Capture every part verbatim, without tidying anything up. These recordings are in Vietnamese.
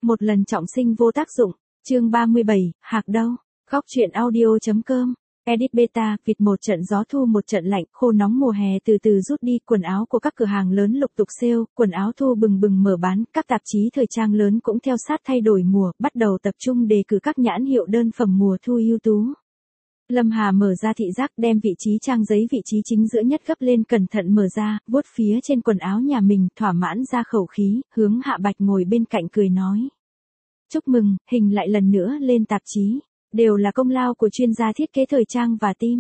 Một lần trọng sinh vô tác dụng. Chương ba mươi bảy, hạc đâu? Góc truyện audio.com. Edit beta, vịt một trận gió thu một trận lạnh, khô nóng mùa hè từ từ rút đi, quần áo của các cửa hàng lớn lục tục sale, quần áo thu bừng bừng mở bán, các tạp chí thời trang lớn cũng theo sát thay đổi mùa, bắt đầu tập trung đề cử các nhãn hiệu đơn phẩm mùa thu ưu tú. Lâm Hà mở ra thị giác, đem vị trí trang giấy vị trí chính giữa nhất gấp lên, cẩn thận mở ra, vuốt phía trên quần áo nhà mình, thỏa mãn ra khẩu khí, hướng Hạ Bạch ngồi bên cạnh cười nói: "Chúc mừng, hình lại lần nữa lên tạp chí. Đều là công lao của chuyên gia thiết kế thời trang và team."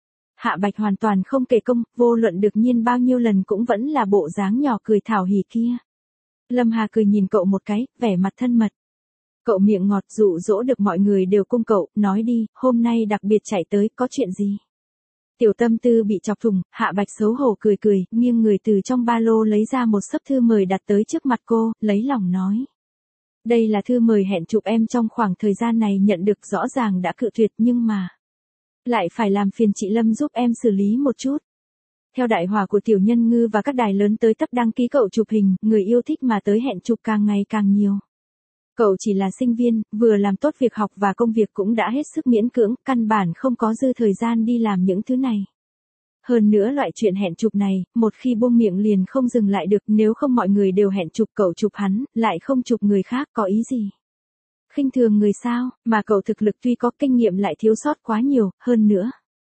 Hạ Bạch hoàn toàn không kể công, vô luận được nhiên bao nhiêu lần cũng vẫn là bộ dáng nhỏ cười thảo hỉ kia. Lâm Hà cười nhìn cậu một cái, vẻ mặt thân mật. Cậu miệng ngọt dụ dỗ được mọi người đều cung cậu, nói đi, hôm nay đặc biệt chạy tới, có chuyện gì? Tiểu tâm tư bị chọc thủng, Hạ Bạch xấu hổ cười cười, nghiêng người từ trong ba lô lấy ra một xấp thư mời đặt tới trước mặt cô, lấy lòng nói: "Đây là thư mời hẹn chụp em trong khoảng thời gian này, nhận được rõ ràng đã cự tuyệt nhưng mà lại phải làm phiền chị Lâm giúp em xử lý một chút." Theo đại hỏa của Tiểu Nhân Ngư và các đài lớn tới tấp đăng ký cậu chụp hình, người yêu thích mà tới hẹn chụp càng ngày càng nhiều. Cậu chỉ là sinh viên, vừa làm tốt việc học và công việc cũng đã hết sức miễn cưỡng, căn bản không có dư thời gian đi làm những thứ này. Hơn nữa loại chuyện hẹn chụp này, một khi buông miệng liền không dừng lại được, nếu không mọi người đều hẹn chụp cậu chụp hắn, lại không chụp người khác có ý gì? Khinh thường người sao, mà cậu thực lực tuy có kinh nghiệm lại thiếu sót quá nhiều, hơn nữa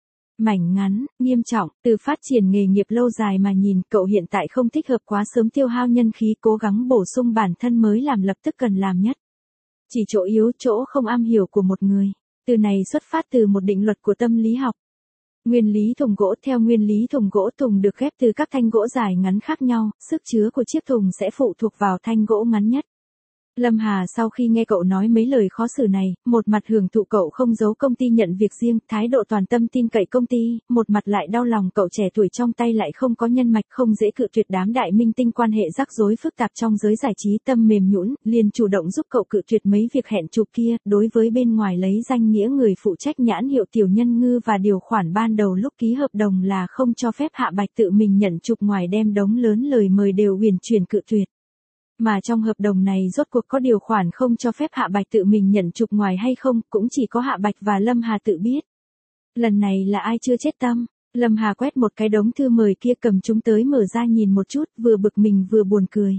mảnh ngắn, nghiêm trọng, từ phát triển nghề nghiệp lâu dài mà nhìn, cậu hiện tại không thích hợp quá sớm tiêu hao nhân khí, cố gắng bổ sung bản thân mới làm lập tức cần làm nhất. Chỉ chỗ yếu, chỗ không am hiểu của một người. Từ này xuất phát từ một định luật của tâm lý học. Nguyên lý thùng gỗ. Theo nguyên lý thùng gỗ, thùng được ghép từ các thanh gỗ dài ngắn khác nhau, sức chứa của chiếc thùng sẽ phụ thuộc vào thanh gỗ ngắn nhất. Lâm Hà sau khi nghe cậu nói mấy lời khó xử này, một mặt hưởng thụ cậu không giấu công ty nhận việc riêng, thái độ toàn tâm tin cậy công ty, một mặt lại đau lòng cậu trẻ tuổi trong tay lại không có nhân mạch, không dễ cự tuyệt đám đại minh tinh, quan hệ rắc rối phức tạp trong giới giải trí, tâm mềm nhũn, liền chủ động giúp cậu cự tuyệt mấy việc hẹn chụp kia. Đối với bên ngoài lấy danh nghĩa người phụ trách nhãn hiệu Tiểu Nhân Ngư và điều khoản ban đầu lúc ký hợp đồng là không cho phép Hạ Bạch tự mình nhận chụp, ngoài đem đống lớn lời mời đều huyền chuyển cự tuyệt. Mà trong hợp đồng này rốt cuộc có điều khoản không cho phép Hạ Bạch tự mình nhận chụp ngoài hay không, cũng chỉ có Hạ Bạch và Lâm Hà tự biết. Lần này là ai chưa chết tâm? Lâm Hà quét một cái đống thư mời kia, cầm chúng tới mở ra nhìn một chút, vừa bực mình vừa buồn cười.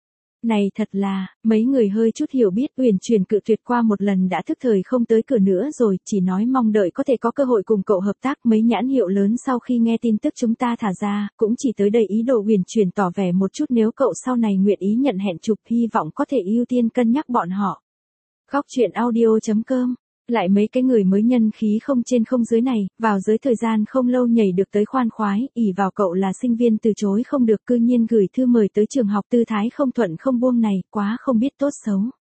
Này thật là, mấy người hơi chút hiểu biết uyển chuyển cự tuyệt qua một lần đã thức thời không tới cửa nữa rồi, chỉ nói mong đợi có thể có cơ hội cùng cậu hợp tác. Mấy nhãn hiệu lớn sau khi nghe tin tức chúng ta thả ra, cũng chỉ tới đây ý đồ uyển chuyển tỏ vẻ một chút, nếu cậu sau này nguyện ý nhận hẹn chụp, hy vọng có thể ưu tiên cân nhắc bọn họ. Góc truyện audio.com. Lại mấy cái người mới nhân khí không trên không dưới này, vào giới thời gian không lâu nhảy được tới khoan khoái, ỷ vào cậu là sinh viên từ chối không được, cư nhiên gửi thư mời tới trường học, tư thái không thuận không buông này, quá không biết tốt xấu.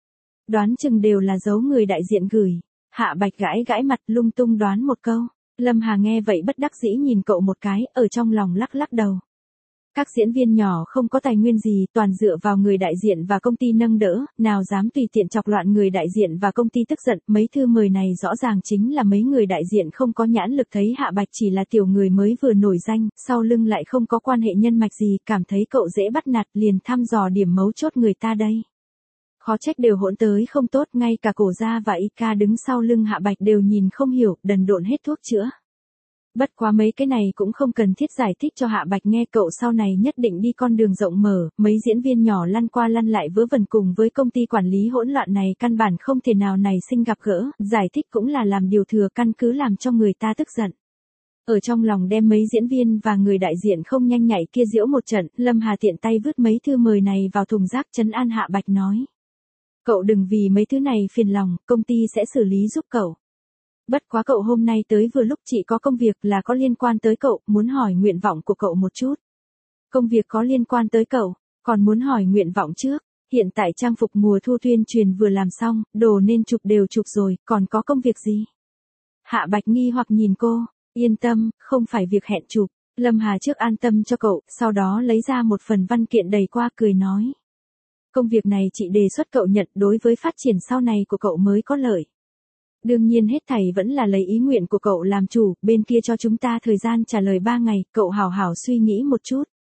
Đoán chừng đều là giấu người đại diện gửi. Hạ Bạch gãi gãi mặt, lung tung đoán một câu. Lâm Hà nghe vậy bất đắc dĩ nhìn cậu một cái, ở trong lòng lắc lắc đầu. Các diễn viên nhỏ không có tài nguyên gì, toàn dựa vào người đại diện và công ty nâng đỡ, nào dám tùy tiện chọc loạn người đại diện và công ty tức giận. Mấy thư mời này rõ ràng chính là mấy người đại diện không có nhãn lực, thấy Hạ Bạch chỉ là tiểu người mới vừa nổi danh, sau lưng lại không có quan hệ nhân mạch gì, cảm thấy cậu dễ bắt nạt, liền thăm dò điểm mấu chốt người ta đây. Khó trách đều hỗn tới không tốt, ngay cả Cổ Gia và i ca đứng sau lưng Hạ Bạch đều nhìn không hiểu, đần độn hết thuốc chữa. Bất quá mấy cái này cũng không cần thiết giải thích cho Hạ Bạch nghe, cậu sau này nhất định đi con đường rộng mở, mấy diễn viên nhỏ lăn qua lăn lại vớ vẩn cùng với công ty quản lý hỗn loạn này căn bản không thể nào nảy sinh gặp gỡ, giải thích cũng là làm điều thừa, căn cứ làm cho người ta tức giận. Ở trong lòng đem mấy diễn viên và người đại diện không nhanh nhạy kia giễu một trận, Lâm Hà tiện tay vứt mấy thư mời này vào thùng rác, trấn an Hạ Bạch nói: "Cậu đừng vì mấy thứ này phiền lòng, công ty sẽ xử lý giúp cậu. Bất quá cậu hôm nay tới vừa lúc, chị có công việc là có liên quan tới cậu, muốn hỏi nguyện vọng của cậu một chút." Công việc có liên quan tới cậu, còn muốn hỏi nguyện vọng trước? Hiện tại trang phục mùa thu tuyên truyền vừa làm xong, đồ nên chụp đều chụp rồi, còn có công việc gì? Hạ Bạch nghi hoặc nhìn cô, yên tâm, không phải việc hẹn chụp. Lâm Hà trước an tâm cho cậu, sau đó lấy ra một phần văn kiện đầy qua, cười nói: "Công việc này chị đề xuất cậu nhận, đối với phát triển sau này của cậu mới có lợi. Đương nhiên hết thảy vẫn là lấy ý nguyện của cậu làm chủ, bên kia cho chúng ta thời gian trả lời ba ngày, cậu hảo hảo suy nghĩ một chút."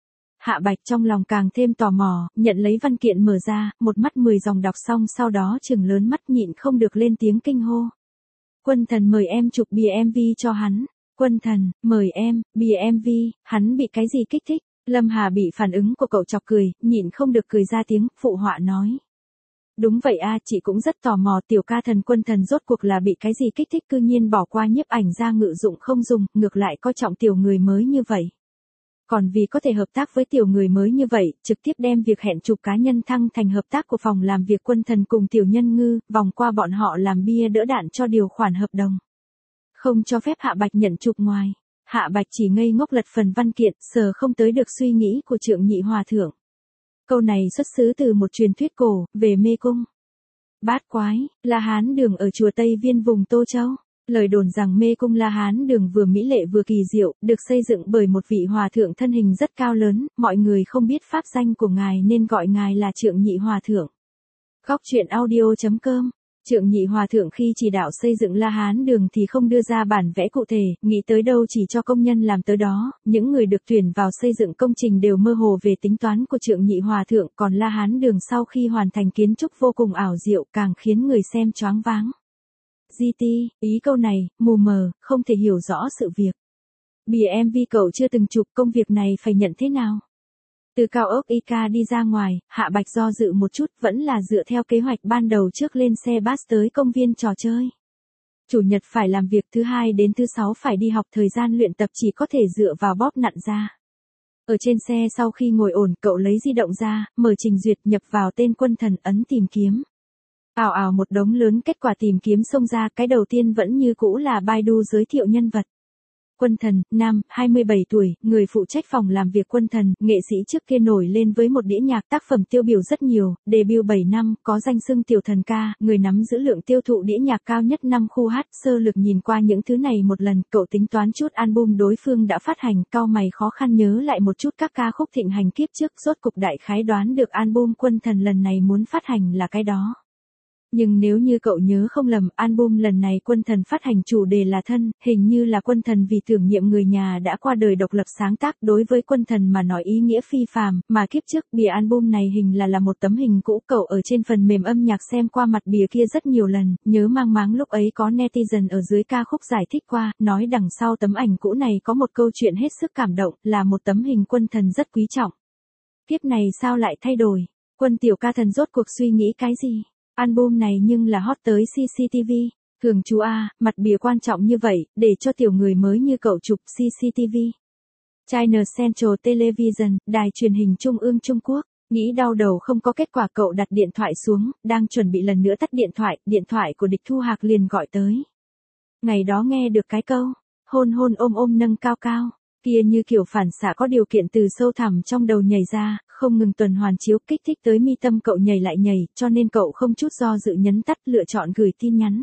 Hạ Bạch trong lòng càng thêm tò mò, nhận lấy văn kiện mở ra, một mắt mười dòng đọc xong sau đó trừng lớn mắt nhịn không được lên tiếng kinh hô. Quân Thần mời em chụp bìa em vê cho hắn. Quân Thần, mời em, bìa em vê, hắn bị cái gì kích thích? Lâm Hà bị phản ứng của cậu chọc cười, nhịn không được cười ra tiếng, phụ họa nói. Đúng vậy a, chị cũng rất tò mò tiểu ca thần Quân Thần rốt cuộc là bị cái gì kích thích cư nhiên bỏ qua nhiếp ảnh ra ngự dụng không dùng, ngược lại coi trọng tiểu người mới như vậy. Còn vì có thể hợp tác với tiểu người mới như vậy, trực tiếp đem việc hẹn chụp cá nhân thăng thành hợp tác của phòng làm việc Quân Thần cùng tiểu nhân ngư, vòng qua bọn họ làm bia đỡ đạn cho điều khoản hợp đồng. Không cho phép Hạ Bạch nhận chụp ngoài. Hạ Bạch chỉ ngây ngốc lật phần văn kiện, sờ không tới được suy nghĩ của Trượng Nhị Hòa Thượng. Câu này xuất xứ từ một truyền thuyết cổ, về mê cung. Bát quái, La Hán Đường ở chùa Tây Viên vùng Tô Châu. Lời đồn rằng mê cung La Hán Đường vừa mỹ lệ vừa kỳ diệu, được xây dựng bởi một vị hòa thượng thân hình rất cao lớn, mọi người không biết pháp danh của ngài nên gọi ngài là Trượng Nhị Hòa Thượng. Góc truyện audio chấm com. Trượng Nhị Hòa Thượng khi chỉ đạo xây dựng La Hán Đường thì không đưa ra bản vẽ cụ thể, nghĩ tới đâu chỉ cho công nhân làm tới đó, những người được tuyển vào xây dựng công trình đều mơ hồ về tính toán của Trượng Nhị Hòa Thượng, còn La Hán Đường sau khi hoàn thành kiến trúc vô cùng ảo diệu càng khiến người xem choáng váng. giê tê, ý câu này, mù mờ, không thể hiểu rõ sự việc. Bìa em vê cậu chưa từng chụp, công việc này phải nhận thế nào? Từ cao ốc i ca đi ra ngoài, Hạ Bạch do dự một chút, vẫn là dựa theo kế hoạch ban đầu trước lên xe bus tới công viên trò chơi. Chủ nhật phải làm việc, thứ hai đến thứ sáu phải đi học, thời gian luyện tập chỉ có thể dựa vào bóp nặn ra. Ở trên xe sau khi ngồi ổn, cậu lấy di động ra, mở trình duyệt, nhập vào tên Quân Thần, ấn tìm kiếm. Ào ào một đống lớn kết quả tìm kiếm xông ra, cái đầu tiên vẫn như cũ là Baidu giới thiệu nhân vật. Quân Thần, nam, hai mươi bảy tuổi, người phụ trách phòng làm việc Quân Thần, nghệ sĩ trước kia nổi lên với một đĩa nhạc, tác phẩm tiêu biểu rất nhiều, debut bảy năm, có danh xưng tiểu thần ca, người nắm giữ lượng tiêu thụ đĩa nhạc cao nhất năm khu hát, sơ lược nhìn qua những thứ này một lần, cậu tính toán chút album đối phương đã phát hành, cau mày khó khăn nhớ lại một chút các ca khúc thịnh hành kiếp trước, rốt cục đại khái đoán được album Quân Thần lần này muốn phát hành là cái đó. Nhưng nếu như cậu nhớ không lầm, album lần này Quân Thần phát hành chủ đề là thân, hình như là Quân Thần vì tưởng niệm người nhà đã qua đời độc lập sáng tác, đối với Quân Thần mà nói ý nghĩa phi phàm, mà kiếp trước bìa album này hình là là một tấm hình cũ, cậu ở trên phần mềm âm nhạc xem qua mặt bìa kia rất nhiều lần, nhớ mang máng lúc ấy có netizen ở dưới ca khúc giải thích qua, nói đằng sau tấm ảnh cũ này có một câu chuyện hết sức cảm động, là một tấm hình Quân Thần rất quý trọng. Kiếp này sao lại thay đổi? Quân tiểu ca thần rốt cuộc suy nghĩ cái gì? Album này nhưng là hot tới xê xê tê vê, thường chú A, mặt bìa quan trọng như vậy, để cho tiểu người mới như cậu chụp xê xê tê vê. China Central Television, đài truyền hình trung ương Trung Quốc, nghĩ đau đầu không có kết quả, cậu đặt điện thoại xuống, đang chuẩn bị lần nữa tắt điện thoại, điện thoại của Địch Thu Hạc liền gọi tới. Ngày đó nghe được cái câu, hôn hôn ôm ôm nâng cao cao, kia như kiểu phản xạ có điều kiện từ sâu thẳm trong đầu nhảy ra, không ngừng tuần hoàn chiếu, kích thích tới mi tâm cậu nhảy lại nhảy, cho nên cậu không chút do dự nhấn tắt, lựa chọn gửi tin nhắn.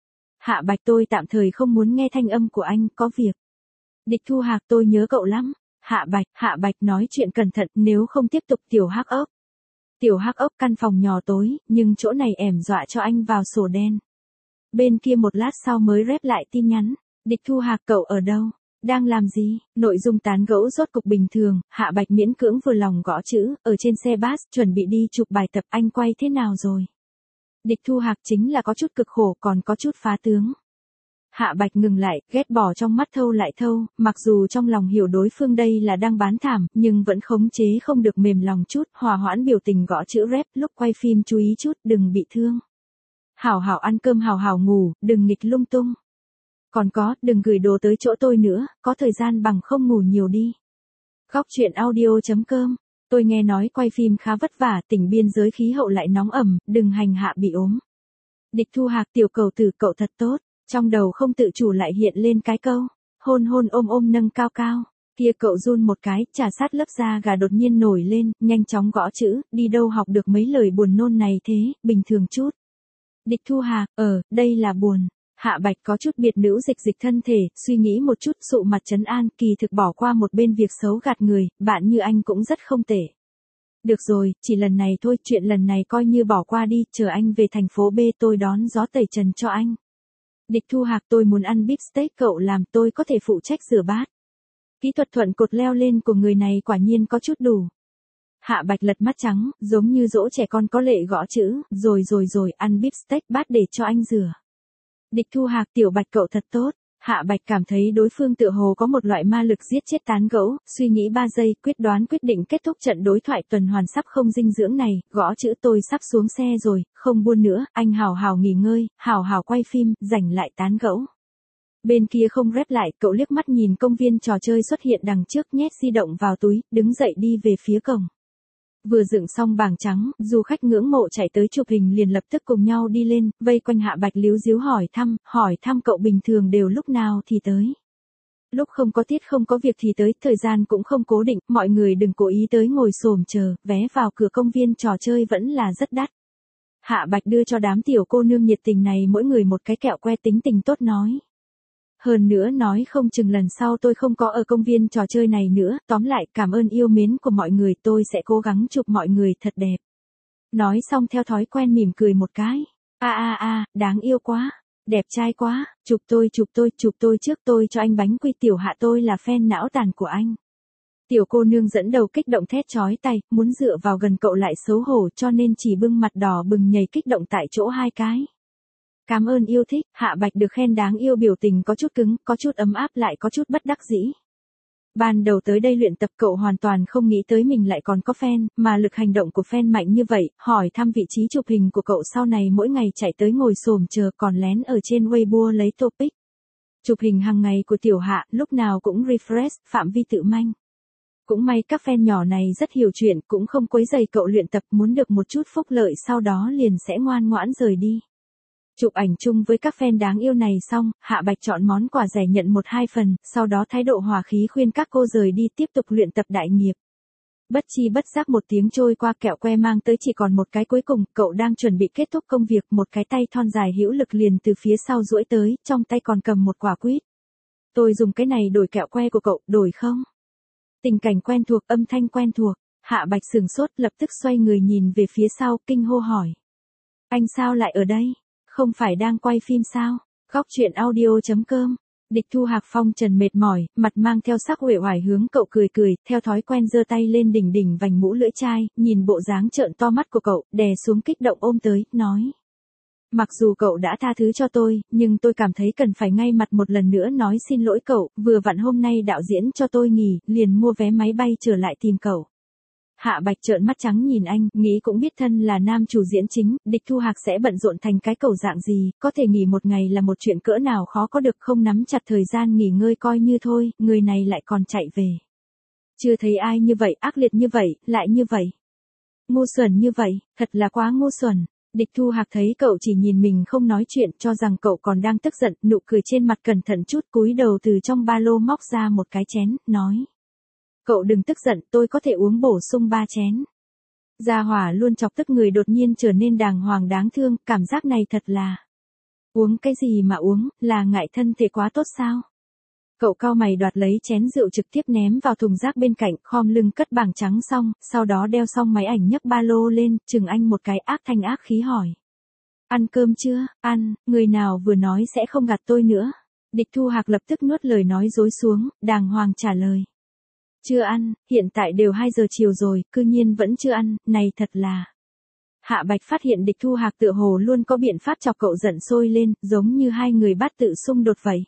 Hạ Bạch, tôi tạm thời không muốn nghe thanh âm của anh, có việc. Địch Thu Hạc, tôi nhớ cậu lắm. Hạ Bạch, Hạ Bạch nói chuyện cẩn thận, nếu không tiếp tục tiểu hắc ốc. Tiểu hắc ốc, căn phòng nhỏ tối, nhưng chỗ này ẻm dọa cho anh vào sổ đen. Bên kia một lát sau mới rep lại tin nhắn. Địch Thu Hạc, cậu ở đâu? Đang làm gì? Nội dung tán gẫu rốt cục bình thường, Hạ Bạch miễn cưỡng vừa lòng gõ chữ, ở trên xe bus, chuẩn bị đi chụp bài tập, anh quay thế nào rồi? Địch Thu Hạc, chính là có chút cực khổ, còn có chút phá tướng. Hạ Bạch ngừng lại, ghét bỏ trong mắt thâu lại thâu, mặc dù trong lòng hiểu đối phương đây là đang bán thảm, nhưng vẫn khống chế không được mềm lòng chút, hòa hoãn biểu tình gõ chữ rep, lúc quay phim chú ý chút, đừng bị thương. Hảo hảo ăn cơm, hảo hảo ngủ, đừng nghịch lung tung. Còn có, đừng gửi đồ tới chỗ tôi nữa, có thời gian bằng không ngủ nhiều đi. Góc truyện audio chấm com. Tôi nghe nói quay phim khá vất vả, tỉnh biên giới khí hậu lại nóng ẩm, đừng hành hạ bị ốm. Địch Thu Hạc, tiểu cầu tử, cậu thật tốt. Trong đầu không tự chủ lại hiện lên cái câu, hôn hôn ôm ôm nâng cao cao. Kia cậu run một cái, trà sát lớp da gà đột nhiên nổi lên, nhanh chóng gõ chữ, đi đâu học được mấy lời buồn nôn này thế, bình thường chút. Địch Thu Hạc, ờ, đây là buồn. Hạ Bạch có chút biệt nữ dịch dịch thân thể, suy nghĩ một chút, sụ mặt trấn an, kỳ thực bỏ qua một bên việc xấu gạt người, bạn như anh cũng rất không tệ. Được rồi, chỉ lần này thôi, chuyện lần này coi như bỏ qua đi, chờ anh về thành phố B tôi đón gió tẩy trần cho anh. Địch Thu Hạc, tôi muốn ăn beef steak, cậu làm, tôi có thể phụ trách rửa bát. Kỹ thuật thuận cột leo lên của người này quả nhiên có chút đủ. Hạ Bạch lật mắt trắng, giống như dỗ trẻ con có lệ gõ chữ, rồi rồi rồi, ăn bíp steak bát để cho anh rửa. Địch Thu Hạc, Tiểu Bạch cậu thật tốt. Hạ Bạch cảm thấy đối phương tựa hồ có một loại ma lực giết chết tán gẫu, suy nghĩ ba giây, quyết đoán quyết định kết thúc trận đối thoại tuần hoàn sắp không dinh dưỡng này, gõ chữ tôi sắp xuống xe rồi, không buôn nữa, anh hào hào nghỉ ngơi, hào hào quay phim, rảnh lại tán gẫu. Bên kia không rep lại, cậu liếc mắt nhìn công viên trò chơi xuất hiện đằng trước, nhét di động vào túi, đứng dậy đi về phía cổng. Vừa dựng xong bảng trắng, du khách ngưỡng mộ chạy tới chụp hình liền lập tức cùng nhau đi lên, vây quanh Hạ Bạch líu díu hỏi thăm, hỏi thăm cậu bình thường đều lúc nào thì tới. Lúc không có tiết không có việc thì tới, thời gian cũng không cố định, mọi người đừng cố ý tới ngồi xổm chờ, vé vào cửa công viên trò chơi vẫn là rất đắt. Hạ Bạch đưa cho đám tiểu cô nương nhiệt tình này mỗi người một cái kẹo que tính tình tốt nói. Hơn nữa nói không chừng lần sau tôi không có ở công viên trò chơi này nữa, tóm lại cảm ơn yêu mến của mọi người, tôi sẽ cố gắng chụp mọi người thật đẹp. Nói xong theo thói quen mỉm cười một cái. A a a, đáng yêu quá, đẹp trai quá, chụp tôi chụp tôi chụp tôi trước, tôi cho anh bánh quy, Tiểu Hạ tôi là fan não tàn của anh. Tiểu cô nương dẫn đầu kích động thét chói tay, muốn dựa vào gần cậu lại xấu hổ cho nên chỉ bưng mặt đỏ bừng nhảy kích động tại chỗ hai cái. Cảm ơn yêu thích, Hạ Bạch được khen đáng yêu biểu tình có chút cứng, có chút ấm áp lại có chút bất đắc dĩ. Ban đầu tới đây luyện tập cậu hoàn toàn không nghĩ tới mình lại còn có fan, mà lực hành động của fan mạnh như vậy, hỏi thăm vị trí chụp hình của cậu sau này mỗi ngày chạy tới ngồi xổm chờ còn lén ở trên Weibo lấy topic. Chụp hình hàng ngày của Tiểu Hạ, lúc nào cũng refresh, phạm vi tự manh. Cũng may các fan nhỏ này rất hiểu chuyện, cũng không quấy rầy cậu luyện tập, muốn được một chút phúc lợi sau đó liền sẽ ngoan ngoãn rời đi. Chụp ảnh chung với các fan đáng yêu này xong, Hạ Bạch chọn món quà rẻ nhận một hai phần, sau đó thái độ hòa khí khuyên các cô rời đi tiếp tục luyện tập đại nghiệp. Bất chi bất giác một tiếng trôi qua, kẹo que mang tới chỉ còn một cái cuối cùng, cậu đang chuẩn bị kết thúc công việc, một cái tay thon dài hữu lực liền từ phía sau duỗi tới, trong tay còn cầm một quả quýt. Tôi dùng cái này đổi kẹo que của cậu, đổi không? Tình cảnh quen thuộc, âm thanh quen thuộc, Hạ Bạch sừng sốt, lập tức xoay người nhìn về phía sau, kinh hô hỏi. Anh sao lại ở đây? Không phải đang quay phim sao? Góc truyện audio chấm com. Địch Thu Hạc phong trần mệt mỏi, mặt mang theo sắc uể oải hướng cậu cười cười, theo thói quen giơ tay lên đỉnh đỉnh vành mũ lưỡi chai, nhìn bộ dáng trợn to mắt của cậu, đè xuống kích động ôm tới, nói. Mặc dù cậu đã tha thứ cho tôi, nhưng tôi cảm thấy cần phải ngay mặt một lần nữa nói xin lỗi cậu, vừa vặn hôm nay đạo diễn cho tôi nghỉ, liền mua vé máy bay trở lại tìm cậu. Hạ Bạch trợn mắt trắng nhìn anh, nghĩ cũng biết thân là nam chủ diễn chính, Địch Thu Hạc sẽ bận rộn thành cái cẩu dạng gì, có thể nghỉ một ngày là một chuyện cỡ nào khó có được, không nắm chặt thời gian nghỉ ngơi coi như thôi, người này lại còn chạy về. Chưa thấy ai như vậy, ác liệt như vậy, lại như vậy. Ngu xuẩn như vậy, thật là quá ngu xuẩn. Địch Thu Hạc thấy cậu chỉ nhìn mình không nói chuyện, cho rằng cậu còn đang tức giận, nụ cười trên mặt cẩn thận chút, cúi đầu từ trong ba lô móc ra một cái chén, nói. Cậu đừng tức giận, tôi có thể uống bổ sung ba chén. Gia hỏa luôn chọc tức người đột nhiên trở nên đàng hoàng đáng thương, cảm giác này thật là. Uống cái gì mà uống, là ngại thân thể quá tốt sao? Cậu cau mày đoạt lấy chén rượu trực tiếp ném vào thùng rác bên cạnh, khom lưng cất bảng trắng xong, sau đó đeo xong máy ảnh nhấc ba lô lên, chừng anh một cái ác thanh ác khí hỏi. Ăn cơm chưa? Ăn, người nào vừa nói sẽ không gạt tôi nữa. Địch Thu Hạc lập tức nuốt lời nói dối xuống, đàng hoàng trả lời. Chưa ăn, hiện tại đều hai giờ chiều rồi, cư nhiên vẫn chưa ăn, này thật là. Hạ Bạch phát hiện Địch Thu Hạc tựa hồ luôn có biện pháp chọc cậu giận sôi lên, giống như hai người bát tự xung đột vậy.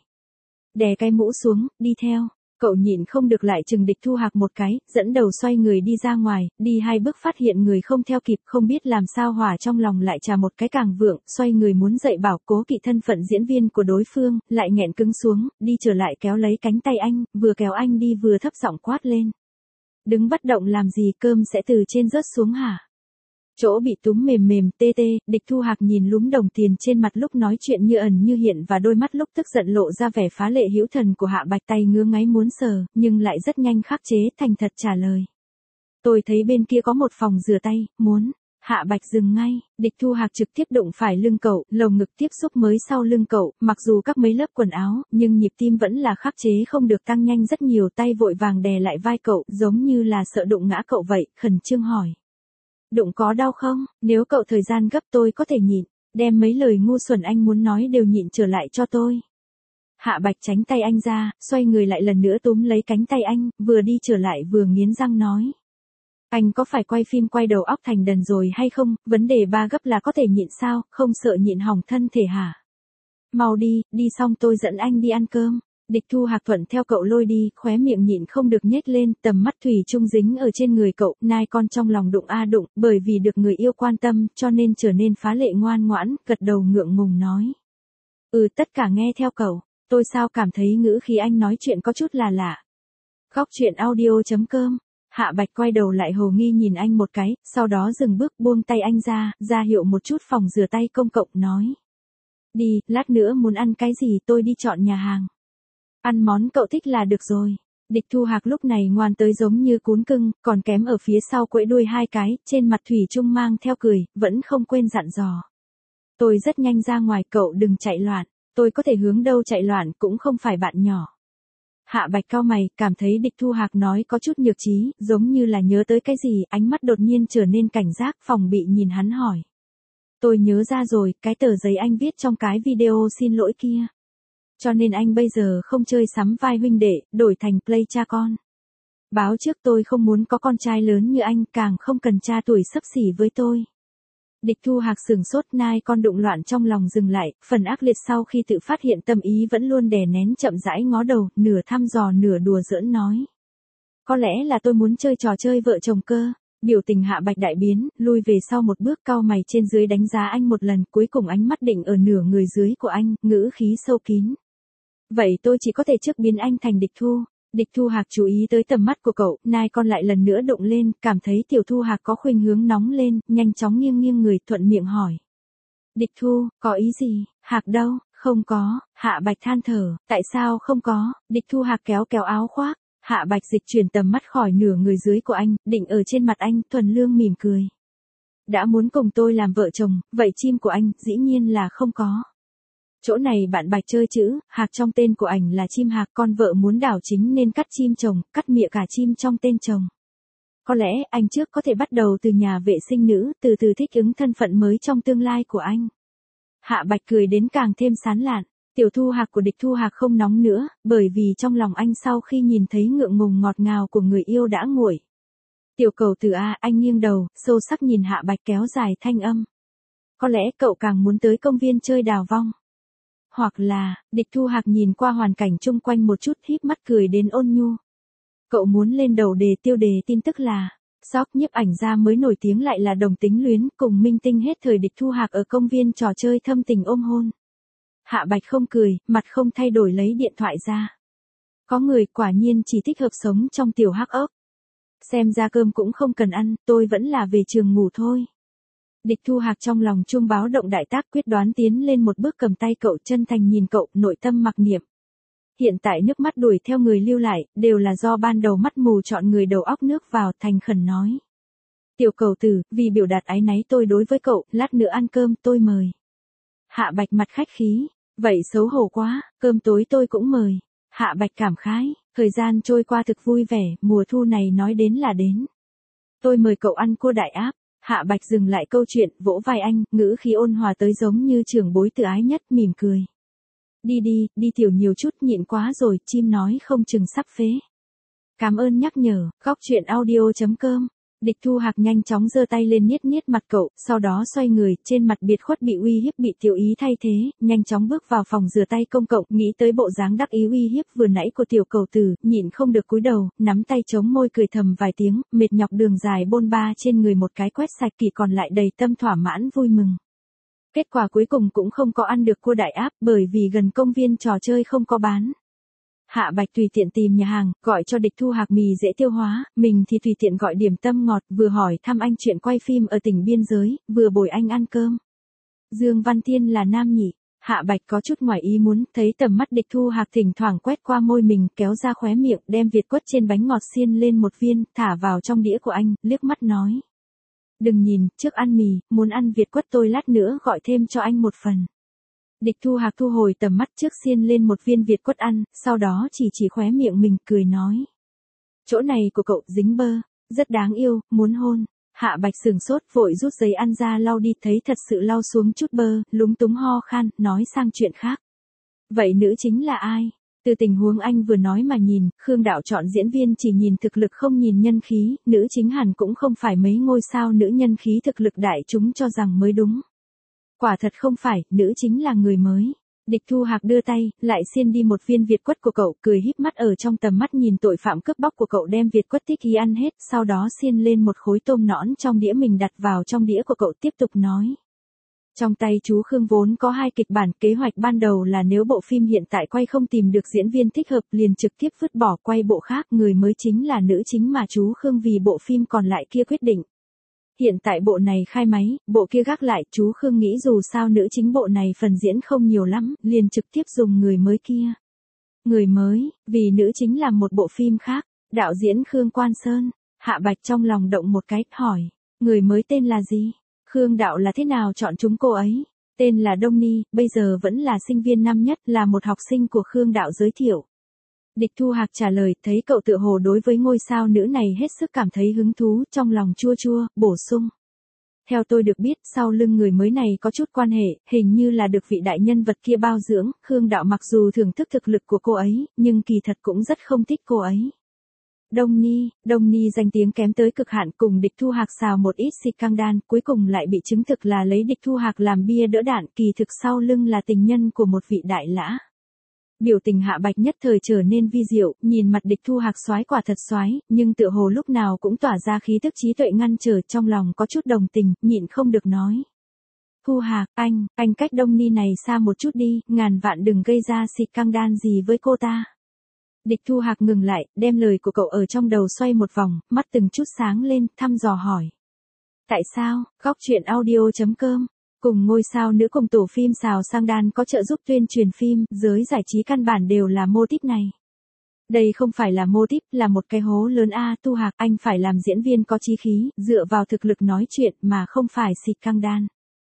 Đè cái mũ xuống, đi theo. Cậu nhịn không được lại chừng Địch Thu Hạc một cái, dẫn đầu xoay người đi ra ngoài, đi hai bước phát hiện người không theo kịp, không biết làm sao hỏa trong lòng lại trà một cái càng vượng, xoay người muốn dậy bảo cố kỵ thân phận diễn viên của đối phương, lại nghẹn cứng xuống, đi trở lại kéo lấy cánh tay anh, vừa kéo anh đi vừa thấp giọng quát lên. Đứng bất động làm gì, cơm sẽ từ trên rớt xuống hả? Chỗ bị túm mềm mềm tê tê, Địch Thu Hạc nhìn lúm đồng tiền trên mặt lúc nói chuyện như ẩn như hiện và đôi mắt lúc tức giận lộ ra vẻ phá lệ hữu thần của Hạ Bạch, tay ngứa ngáy muốn sờ, nhưng lại rất nhanh khắc chế, thành thật trả lời. Tôi thấy bên kia có một phòng rửa tay, muốn. Hạ Bạch dừng ngay, Địch Thu Hạc trực tiếp đụng phải lưng cậu, lồng ngực tiếp xúc mới sau lưng cậu, mặc dù các mấy lớp quần áo, nhưng nhịp tim vẫn là khắc chế không được tăng nhanh rất nhiều, tay vội vàng đè lại vai cậu, giống như là sợ đụng ngã cậu vậy, khẩn trương hỏi. Đụng có đau không? Nếu cậu thời gian gấp tôi có thể nhịn, đem mấy lời ngu xuẩn anh muốn nói đều nhịn trở lại cho tôi. Hạ Bạch tránh tay anh ra, xoay người lại lần nữa túm lấy cánh tay anh, vừa đi trở lại vừa nghiến răng nói. Anh có phải quay phim quay đầu óc thành đần rồi hay không, vấn đề ba gấp là có thể nhịn sao, không sợ nhịn hỏng thân thể hả? Mau đi, đi xong tôi dẫn anh đi ăn cơm. Địch Thu Hạc thuận theo cậu lôi đi, khóe miệng nhịn không được nhếch lên, tầm mắt thủy chung dính ở trên người cậu, nai con trong lòng đụng a đụng, bởi vì được người yêu quan tâm, cho nên trở nên phá lệ ngoan ngoãn, gật đầu ngượng ngùng nói. Ừ, tất cả nghe theo cậu. Tôi sao cảm thấy ngữ khí anh nói chuyện có chút là lạ. Góc chuyện audio.com. Hạ Bạch quay đầu lại hồ nghi nhìn anh một cái, sau đó dừng bước buông tay anh ra, ra hiệu một chút phòng rửa tay công cộng nói. Đi, lát nữa muốn ăn cái gì tôi đi chọn nhà hàng. Ăn món cậu thích là được rồi. Địch Thu Hạc lúc này ngoan tới giống như cún cưng, còn kém ở phía sau quẫy đuôi hai cái, trên mặt thủy chung mang theo cười, vẫn không quên dặn dò. Tôi rất nhanh ra ngoài, cậu đừng chạy loạn, tôi có thể hướng đâu chạy loạn cũng không phải bạn nhỏ. Hạ Bạch cau mày, cảm thấy Địch Thu Hạc nói có chút nhược trí, giống như là nhớ tới cái gì, ánh mắt đột nhiên trở nên cảnh giác, phòng bị nhìn hắn hỏi. Tôi nhớ ra rồi, cái tờ giấy anh viết trong cái video xin lỗi kia. Cho nên anh bây giờ không chơi sắm vai huynh đệ, đổi thành play cha con. Báo trước tôi không muốn có con trai lớn như anh, càng không cần cha tuổi xấp xỉ với tôi. Địch Thu Hạc sừng sốt, nai con đụng loạn trong lòng dừng lại, phần ác liệt sau khi tự phát hiện tâm ý vẫn luôn đè nén chậm rãi ngó đầu, nửa thăm dò nửa đùa giỡn nói. Có lẽ là tôi muốn chơi trò chơi vợ chồng cơ. Biểu tình Hạ Bạch đại biến, lui về sau một bước, cau mày trên dưới đánh giá anh một lần, cuối cùng ánh mắt định ở nửa người dưới của anh, ngữ khí sâu kín. Vậy tôi chỉ có thể trước biến anh thành Địch Thu. Địch Thu Hạc chú ý tới tầm mắt của cậu, nai con lại lần nữa động lên, cảm thấy Tiểu Thu Hạc có khuynh hướng nóng lên, nhanh chóng nghiêng nghiêng người, thuận miệng hỏi. Địch Thu, có ý gì? Hạc đâu? Không có. Hạ Bạch than thở, tại sao không có? Địch Thu Hạc kéo kéo áo khoác. Hạ Bạch dịch chuyển tầm mắt khỏi nửa người dưới của anh, định ở trên mặt anh, thuần lương mỉm cười. Đã muốn cùng tôi làm vợ chồng, vậy chim của anh, dĩ nhiên là không có. Chỗ này bạn Bạch chơi chữ, Hạc trong tên của ảnh là chim Hạc, con vợ muốn đảo chính nên cắt chim chồng, cắt mịa cả chim trong tên chồng. Có lẽ anh trước có thể bắt đầu từ nhà vệ sinh nữ, từ từ thích ứng thân phận mới trong tương lai của anh. Hạ Bạch cười đến càng thêm sán lạn. Tiểu Thu Hạc của Địch Thu Hạc không nóng nữa, bởi vì trong lòng anh sau khi nhìn thấy ngượng ngùng ngọt ngào của người yêu đã nguội. Tiểu cầu tử A, anh nghiêng đầu, sâu sắc nhìn Hạ Bạch kéo dài thanh âm. Có lẽ cậu càng muốn tới công viên chơi đào vong. Hoặc là, Địch Thu Hạc nhìn qua hoàn cảnh chung quanh một chút, híp mắt cười đến ôn nhu. Cậu muốn lên đầu đề tiêu đề tin tức là, Sóc nhiếp ảnh gia mới nổi tiếng lại là đồng tính luyến, cùng minh tinh hết thời Địch Thu Hạc ở công viên trò chơi thâm tình ôm hôn. Hạ Bạch không cười, mặt không thay đổi lấy điện thoại ra. Có người quả nhiên chỉ thích hợp sống trong tiểu hắc ốc. Xem ra cơm cũng không cần ăn, tôi vẫn là về trường ngủ thôi. Địch Thu Hạc trong lòng chuông báo động đại tác, quyết đoán tiến lên một bước, cầm tay cậu, chân thành nhìn cậu, nội tâm mặc niệm. Hiện tại nước mắt đuổi theo người lưu lại, đều là do ban đầu mắt mù chọn người đầu óc nước vào, thành khẩn nói. Tiểu cầu tử, vì biểu đạt áy náy tôi đối với cậu, lát nữa ăn cơm tôi mời. Hạ Bạch mặt khách khí. Vậy xấu hổ quá, cơm tối tôi cũng mời. Hạ Bạch cảm khái, thời gian trôi qua thực vui vẻ, mùa thu này nói đến là đến. Tôi mời cậu ăn cua đại áp. Hạ Bạch dừng lại câu chuyện, vỗ vai anh, ngữ khí ôn hòa tới giống như trưởng bối từ ái nhất, mỉm cười. Đi đi, đi tiểu nhiều chút, nhịn quá rồi, chim nói không chừng sắp phế. Cảm ơn nhắc nhở, góc chuyện audio.com. Địch Thu Hạc nhanh chóng giơ tay lên niết niết mặt cậu, sau đó xoay người, trên mặt biệt khuất bị uy hiếp bị tiểu ý thay thế, nhanh chóng bước vào phòng rửa tay công cộng, nghĩ tới bộ dáng đắc ý uy hiếp vừa nãy của tiểu cầu tử, nhịn không được cúi đầu, nắm tay chống môi cười thầm vài tiếng, mệt nhọc đường dài bôn ba trên người một cái quét sạch, kỳ còn lại đầy tâm thỏa mãn vui mừng. Kết quả cuối cùng cũng không có ăn được cua đại áp, bởi vì gần công viên trò chơi không có bán. Hạ Bạch tùy tiện tìm nhà hàng, gọi cho Địch Thu Hạc mì dễ tiêu hóa, mình thì tùy tiện gọi điểm tâm ngọt, vừa hỏi thăm anh chuyện quay phim ở tỉnh biên giới, vừa bồi anh ăn cơm. Dương Văn Thiên là nam nhỉ? Hạ Bạch có chút ngoài ý muốn, thấy tầm mắt Địch Thu Hạc thỉnh thoảng quét qua môi mình, kéo ra khóe miệng, đem việt quất trên bánh ngọt xiên lên một viên, thả vào trong đĩa của anh, liếc mắt nói. Đừng nhìn, trước ăn mì, muốn ăn việt quất tôi lát nữa gọi thêm cho anh một phần. Địch Thu Hạc thu hồi tầm mắt, trước xiên lên một viên việt quất ăn, sau đó chỉ chỉ khóe miệng mình, cười nói. Chỗ này của cậu dính bơ, rất đáng yêu, muốn hôn. Hạ Bạch sừng sốt, vội rút giấy ăn ra lau đi, thấy thật sự lau xuống chút bơ, lúng túng ho khan, nói sang chuyện khác. Vậy nữ chính là ai? Từ tình huống anh vừa nói mà nhìn, Khương Đạo chọn diễn viên chỉ nhìn thực lực không nhìn nhân khí, nữ chính hẳn cũng không phải mấy ngôi sao nữ nhân khí thực lực đại chúng cho rằng mới đúng. Quả thật không phải, nữ chính là người mới. Địch Thu Hạc đưa tay, lại xiên đi một viên Việt quất của cậu, cười híp mắt ở trong tầm mắt nhìn tội phạm cướp bóc của cậu đem Việt quất thích ý ăn hết, sau đó xiên lên một khối tôm nõn trong đĩa mình đặt vào trong đĩa của cậu tiếp tục nói. Trong tay chú Khương vốn có hai kịch bản, kế hoạch ban đầu là nếu bộ phim hiện tại quay không tìm được diễn viên thích hợp liền trực tiếp vứt bỏ quay bộ khác, người mới chính là nữ chính mà chú Khương vì bộ phim còn lại kia quyết định. Hiện tại bộ này khai máy, bộ kia gác lại, chú Khương nghĩ dù sao nữ chính bộ này phần diễn không nhiều lắm, liền trực tiếp dùng người mới kia. Người mới, vì nữ chính làm một bộ phim khác, đạo diễn Khương Quan Sơn, Hạ Bạch trong lòng động một cái, hỏi, người mới tên là gì? Khương Đạo là thế nào chọn chúng cô ấy? Tên là Đông Ni, bây giờ vẫn là sinh viên năm nhất, là một học sinh của Khương Đạo giới thiệu. Địch Thu Hạc trả lời, thấy cậu tự hồ đối với ngôi sao nữ này hết sức cảm thấy hứng thú, trong lòng chua chua, bổ sung. Theo tôi được biết, sau lưng người mới này có chút quan hệ, hình như là được vị đại nhân vật kia bao dưỡng, Khương Đạo mặc dù thưởng thức thực lực của cô ấy, nhưng kỳ thật cũng rất không thích cô ấy. Đông Ni, Đông Ni danh tiếng kém tới cực hạn, cùng Địch Thu Hạc xào một ít xịt căng đan, cuối cùng lại bị chứng thực là lấy Địch Thu Hạc làm bia đỡ đạn, kỳ thực sau lưng là tình nhân của một vị đại lã. Biểu tình Hạ Bạch nhất thời trở nên vi diệu, nhìn mặt Địch Thu Hạc soái quả thật soái, nhưng tựa hồ lúc nào cũng tỏa ra khí tức trí tuệ ngăn trở, trong lòng có chút đồng tình, nhịn không được nói. Thu Hạc, anh, anh cách Đông Ni này xa một chút đi, ngàn vạn đừng gây ra xịt căng đan gì với cô ta. Địch Thu Hạc ngừng lại, đem lời của cậu ở trong đầu xoay một vòng, mắt từng chút sáng lên, thăm dò hỏi. Tại sao? Góc truyện audio chấm com. Cùng ngôi sao nữ cùng tổ phim xào sang đan có trợ giúp tuyên truyền phim, giới giải trí căn bản đều là mô típ này. Đây không phải là mô típ, là một cái hố lớn a. Thu Hạc, anh phải làm diễn viên có chí khí, dựa vào thực lực nói chuyện mà không phải xịt căng đan.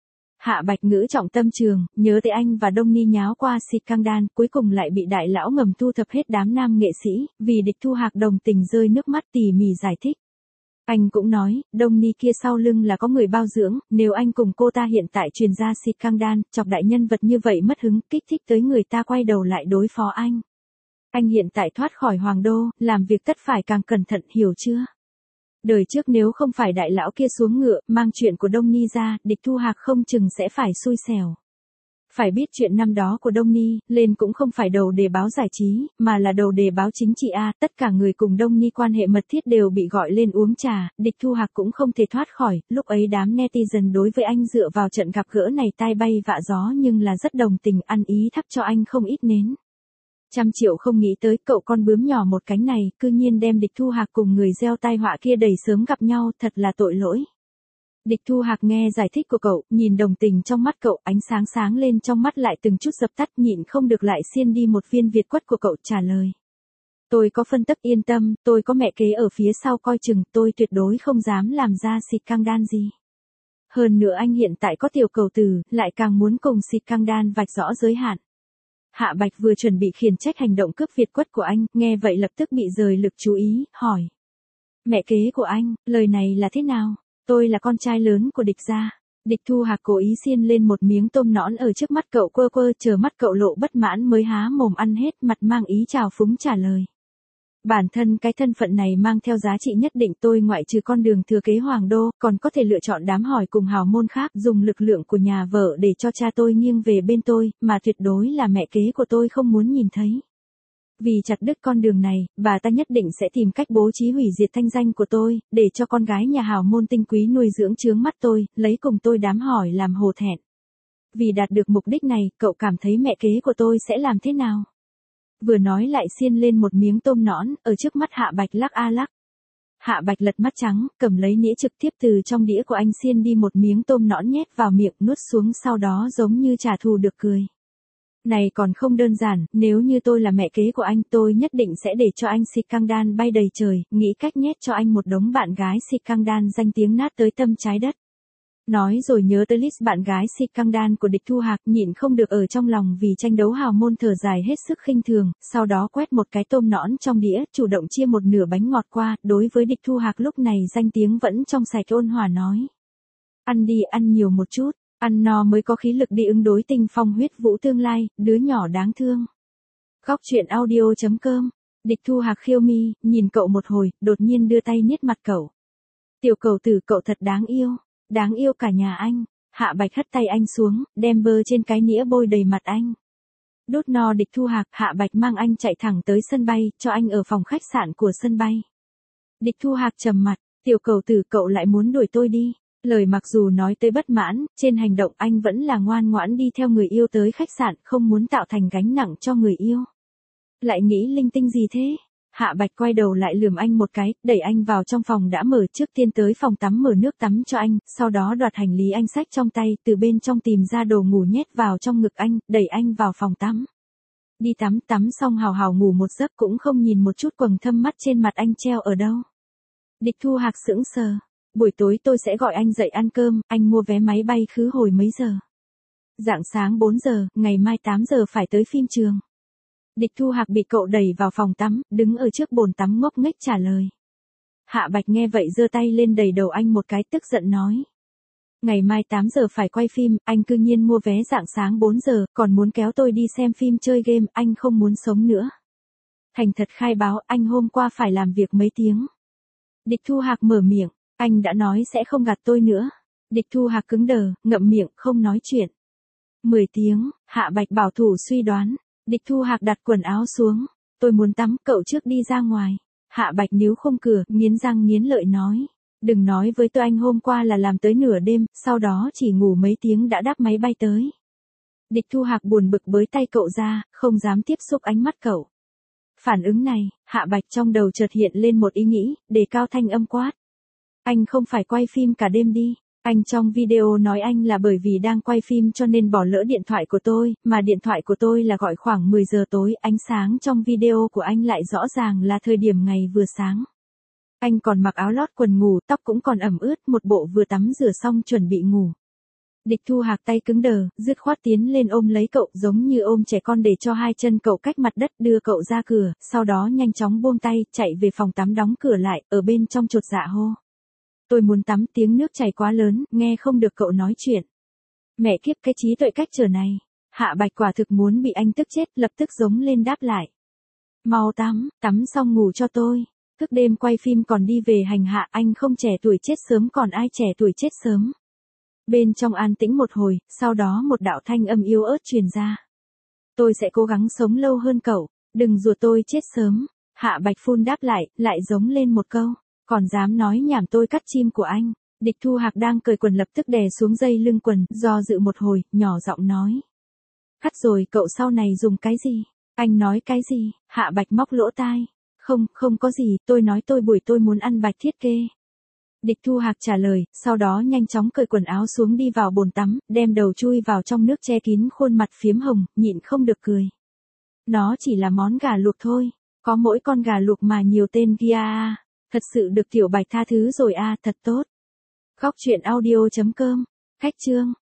Hạ Bạch ngữ trọng tâm trường, nhớ tới anh và Đông Ni nháo qua xịt căng đan, cuối cùng lại bị đại lão ngầm thu thập hết đám nam nghệ sĩ, vì Địch Thu Hạc đồng tình rơi nước mắt tỉ mỉ giải thích. Anh cũng nói, Đông Ni kia sau lưng là có người bao dưỡng, nếu anh cùng cô ta hiện tại truyền ra xịt căng đan, chọc đại nhân vật như vậy mất hứng, kích thích tới người ta quay đầu lại đối phó anh. Anh hiện tại thoát khỏi Hoàng Đô, làm việc tất phải càng cẩn thận, hiểu chưa? Đời trước nếu không phải đại lão kia xuống ngựa, mang chuyện của Đông Ni ra, Địch Thu Hạc không chừng sẽ phải xui xẻo. Phải biết chuyện năm đó của Đông Ni, lên cũng không phải đầu đề báo giải trí, mà là đầu đề báo chính trị a. Tất cả người cùng Đông Ni quan hệ mật thiết đều bị gọi lên uống trà, Địch Thu Hạc cũng không thể thoát khỏi, lúc ấy đám netizen đối với anh dựa vào trận gặp gỡ này tai bay vạ gió nhưng là rất đồng tình, ăn ý thắp cho anh không ít nến. Trăm triệu không nghĩ tới cậu con bướm nhỏ một cánh này, cư nhiên đem Địch Thu Hạc cùng người gieo tai họa kia đẩy sớm gặp nhau, thật là tội lỗi. Địch Thu Hạc nghe giải thích của cậu, nhìn đồng tình trong mắt cậu, ánh sáng sáng lên trong mắt lại từng chút dập tắt, nhịn không được lại xiên đi một viên Việt quất của cậu, trả lời. Tôi có phân tích, yên tâm, tôi có mẹ kế ở phía sau coi chừng, tôi tuyệt đối không dám làm ra xịt căng đan gì. Hơn nữa anh hiện tại có tiểu cầu tử, lại càng muốn cùng xịt căng đan vạch rõ giới hạn. Hạ Bạch vừa chuẩn bị khiển trách hành động cướp Việt quất của anh, nghe vậy lập tức bị rời lực chú ý, hỏi. Mẹ kế của anh, lời này là thế nào? Tôi là con trai lớn của Địch gia. Địch Thu Hạc cố ý xiên lên một miếng tôm nõn ở trước mắt cậu, quơ quơ, chờ mắt cậu lộ bất mãn mới há mồm ăn hết, mặt mang ý trào phúng trả lời. Bản thân cái thân phận này mang theo giá trị nhất định, tôi ngoại trừ con đường thừa kế Hoàng Đô, còn có thể lựa chọn đám hỏi cùng hào môn khác, dùng lực lượng của nhà vợ để cho cha tôi nghiêng về bên tôi, mà tuyệt đối là mẹ kế của tôi không muốn nhìn thấy. Vì chặt đứt con đường này, bà ta nhất định sẽ tìm cách bố trí hủy diệt thanh danh của tôi, để cho con gái nhà hào môn tinh quý nuôi dưỡng chướng mắt tôi, lấy cùng tôi đám hỏi làm hổ thẹn. Vì đạt được mục đích này, cậu cảm thấy mẹ kế của tôi sẽ làm thế nào? Vừa nói lại xiên lên một miếng tôm nõn, ở trước mắt Hạ Bạch lắc a lắc. Hạ Bạch lật mắt trắng, cầm lấy nĩa trực tiếp từ trong đĩa của anh xiên đi một miếng tôm nõn nhét vào miệng, nuốt xuống, sau đó giống như trả thù được cười. Này còn không đơn giản, nếu như tôi là mẹ kế của anh, tôi nhất định sẽ để cho anh xịt căng đan bay đầy trời, nghĩ cách nhét cho anh một đống bạn gái xịt căng đan danh tiếng nát tới tâm trái đất. Nói rồi nhớ tới list bạn gái xịt căng đan của Địch Thu Hạc, nhịn không được ở trong lòng vì tranh đấu hào môn thở dài hết sức khinh thường, sau đó quét một cái tôm nõn trong đĩa, chủ động chia một nửa bánh ngọt qua, đối với Địch Thu Hạc lúc này danh tiếng vẫn trong sạch ôn hòa nói. Ăn đi, ăn nhiều một chút. Ăn no mới có khí lực đi ứng đối Tinh Phong huyết vũ tương lai, đứa nhỏ đáng thương. Khóc chuyện audio chấm com. Địch Thu Hạc khiêu mi, nhìn cậu một hồi, đột nhiên đưa tay niết mặt cậu. Tiểu cầu tử, cậu thật đáng yêu. Đáng yêu cả nhà anh. Hạ Bạch hất tay anh xuống, đem bơ trên cái nĩa bôi đầy mặt anh. Đút no Địch Thu Hạc, Hạ Bạch mang anh chạy thẳng tới sân bay, cho anh ở phòng khách sạn của sân bay. Địch Thu Hạc trầm mặt, tiểu cầu tử, cậu lại muốn đuổi tôi đi. Lời mặc dù nói tới bất mãn, trên hành động anh vẫn là ngoan ngoãn đi theo người yêu tới khách sạn, không muốn tạo thành gánh nặng cho người yêu. Lại nghĩ linh tinh gì thế? Hạ Bạch quay đầu lại lườm anh một cái, đẩy anh vào trong phòng đã mở, trước tiên tới phòng tắm mở nước tắm cho anh, sau đó đoạt hành lý anh xách trong tay, từ bên trong tìm ra đồ ngủ nhét vào trong ngực anh, đẩy anh vào phòng tắm. Đi tắm, tắm xong hào hào ngủ một giấc, cũng không nhìn một chút quầng thâm mắt trên mặt anh treo ở đâu. Địch Thu Hạc sững sờ. Buổi tối tôi sẽ gọi anh dậy ăn cơm, anh mua vé máy bay khứ hồi mấy giờ? Rạng sáng bốn giờ, ngày mai tám giờ phải tới phim trường. Địch Thu Hạc bị cậu đẩy vào phòng tắm, đứng ở trước bồn tắm ngốc nghếch trả lời. Hạ Bạch nghe vậy giơ tay lên đẩy đầu anh một cái, tức giận nói. Ngày mai tám giờ phải quay phim, anh cư nhiên mua vé rạng sáng bốn giờ, còn muốn kéo tôi đi xem phim chơi game, anh không muốn sống nữa. Thành thật khai báo, anh hôm qua phải làm việc mấy tiếng. Địch Thu Hạc mở miệng, anh đã nói sẽ không gạt tôi nữa. Địch Thu Hạc cứng đờ, ngậm miệng, không nói chuyện. mười tiếng, Hạ Bạch bảo thủ suy đoán. Địch Thu Hạc đặt quần áo xuống. Tôi muốn tắm, cậu trước đi ra ngoài. Hạ Bạch níu khung cửa, nghiến răng nghiến lợi nói. Đừng nói với tôi anh hôm qua là làm tới nửa đêm, sau đó chỉ ngủ mấy tiếng đã đáp máy bay tới. Địch Thu Hạc buồn bực bới tay cậu ra, không dám tiếp xúc ánh mắt cậu. Phản ứng này, Hạ Bạch trong đầu chợt hiện lên một ý nghĩ, đề cao thanh âm quát. Anh không phải quay phim cả đêm đi. Anh trong video nói anh là bởi vì đang quay phim cho nên bỏ lỡ điện thoại của tôi, mà điện thoại của tôi là gọi khoảng mười giờ tối, ánh sáng trong video của anh lại rõ ràng là thời điểm ngày vừa sáng. Anh còn mặc áo lót quần ngủ, tóc cũng còn ẩm ướt, một bộ vừa tắm rửa xong chuẩn bị ngủ. Địch Thu Hạc tay cứng đờ, dứt khoát tiến lên ôm lấy cậu, giống như ôm trẻ con để cho hai chân cậu cách mặt đất, đưa cậu ra cửa, sau đó nhanh chóng buông tay, chạy về phòng tắm đóng cửa lại, ở bên trong chột dạ hô. Tôi muốn tắm, tiếng nước chảy quá lớn, nghe không được cậu nói chuyện. Mẹ kiếp, cái trí tuệ cách trở này. Hạ Bạch quả thực muốn bị anh tức chết, lập tức giống lên đáp lại. Mau tắm, tắm xong ngủ cho tôi. Thức đêm quay phim còn đi về hành hạ, anh không trẻ tuổi chết sớm, còn ai trẻ tuổi chết sớm. Bên trong an tĩnh một hồi, sau đó một đạo thanh âm yếu ớt truyền ra. Tôi sẽ cố gắng sống lâu hơn cậu, đừng rủa tôi chết sớm. Hạ Bạch phun đáp lại, lại giống lên một câu. Còn dám nói nhảm, tôi cắt chim của anh. Địch Thu Hạc đang cởi quần lập tức đè xuống dây lưng quần, do dự một hồi, nhỏ giọng nói. Cắt rồi, cậu sau này dùng cái gì? Anh nói cái gì? Hạ Bạch móc lỗ tai. Không, không có gì, tôi nói tôi buổi tôi muốn ăn bạch thiết kê. Địch Thu Hạc trả lời, sau đó nhanh chóng cởi quần áo xuống đi vào bồn tắm, đem đầu chui vào trong nước che kín khuôn mặt phiếm hồng, nhịn không được cười. Nó chỉ là món gà luộc thôi, có mỗi con gà luộc mà nhiều tên kia à. Thật sự được Tiểu Bạch tha thứ rồi à, thật tốt. Khóc chuyện audio chấm com. Khách chương.